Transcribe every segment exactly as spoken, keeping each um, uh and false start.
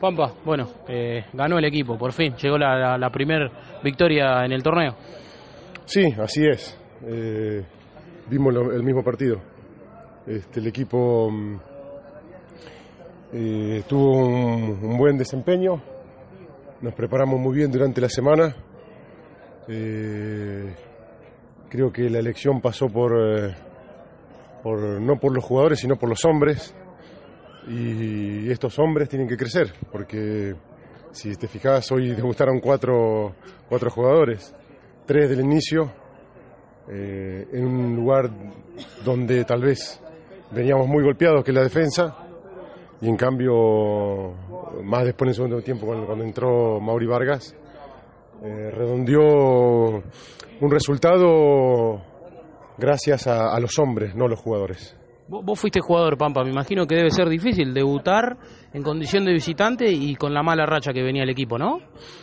Pampa, bueno, eh, ganó el equipo, por fin, llegó la, la, la primer victoria en el torneo. Sí, así es. Eh, vimos lo, el mismo partido. Este, el equipo eh, tuvo un, un buen desempeño. Nos preparamos muy bien durante la semana. Eh, creo que la elección pasó por, eh, por no por los jugadores, sino por los hombres. Y estos hombres tienen que crecer, porque si te fijas, hoy degustaron cuatro, cuatro jugadores, tres del inicio, eh, en un lugar donde tal vez veníamos muy golpeados, que es la defensa, y en cambio, más después en el segundo tiempo, cuando, cuando entró Mauri Vargas, eh, redondeó un resultado gracias a, a los hombres, no a los jugadores. Vos fuiste jugador, Pampa, me imagino que debe ser difícil debutar en condición de visitante y con la mala racha que venía el equipo, ¿no?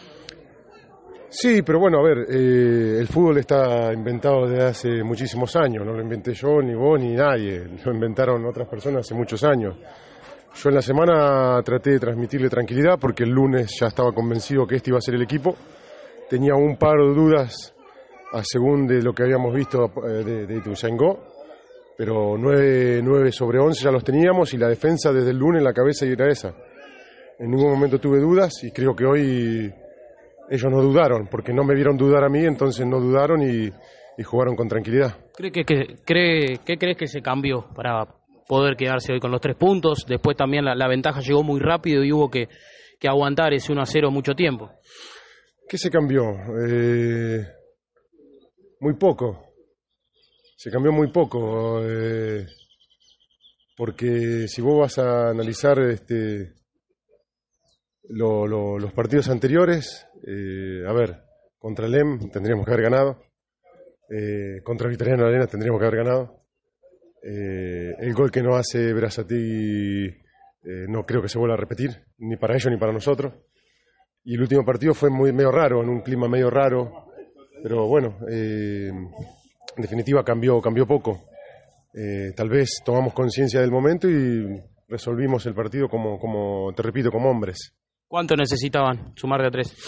Sí, pero bueno, a ver, eh, el fútbol está inventado desde hace muchísimos años, no lo inventé yo, ni vos, ni nadie, lo inventaron otras personas hace muchos años. Yo en la semana traté de transmitirle tranquilidad porque el lunes ya estaba convencido que este iba a ser el equipo. Tenía un par de dudas a según de lo que habíamos visto de, de Ituzaingó. Pero nueve sobre once ya los teníamos y la defensa desde el lunes en la cabeza era esa. En ningún momento tuve dudas y creo que hoy ellos no dudaron, porque no me vieron dudar a mí, entonces no dudaron y, y jugaron con tranquilidad. ¿Cree que, que, cree, ¿Qué crees que se cambió para poder quedarse hoy con los tres puntos? Después también la, la ventaja llegó muy rápido y hubo que, que aguantar ese uno a cero mucho tiempo. ¿Qué se cambió? Eh, muy poco. Se cambió muy poco, eh, porque si vos vas a analizar este, lo, lo, los partidos anteriores, eh, a ver, contra el E M tendríamos que haber ganado, eh, contra el Italiano Arena tendríamos que haber ganado, eh, el gol que no hace Berasategui eh, no creo que se vuelva a repetir, ni para ellos ni para nosotros, y el último partido fue muy medio raro, en un clima medio raro, pero bueno... Eh, En definitiva cambió, cambió poco. Eh, tal vez tomamos conciencia del momento y resolvimos el partido como, como, te repito, como hombres. ¿Cuánto necesitaban sumar de a tres?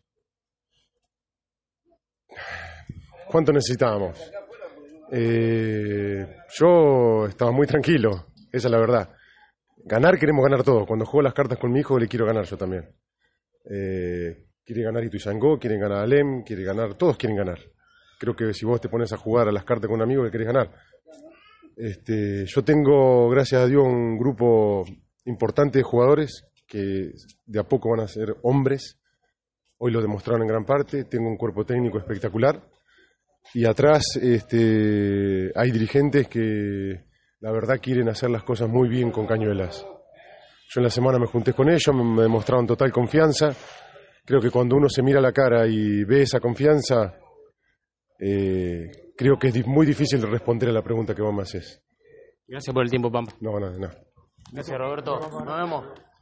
¿Cuánto necesitábamos? Eh, yo estaba muy tranquilo, esa es la verdad. Ganar, queremos ganar todos. Cuando juego las cartas con mi hijo le quiero ganar yo también. Eh, quiere ganar Ituzaingó, quieren ganar Alem, quiere ganar, todos quieren ganar. Creo que si vos te pones a jugar a las cartas con un amigo que querés ganar. Este, yo tengo, gracias a Dios, un grupo importante de jugadores que de a poco van a ser hombres. Hoy lo demostraron en gran parte. Tengo un cuerpo técnico espectacular. Y atrás este, hay dirigentes que la verdad quieren hacer las cosas muy bien con Cañuelas. Yo en la semana me junté con ellos, me demostraron total confianza. Creo que cuando uno se mira a la cara y ve esa confianza... Eh, creo que es muy difícil responder a la pregunta que vos me haces. Gracias por el tiempo, Pampa. No, no, no. Gracias, Roberto. Nos vemos.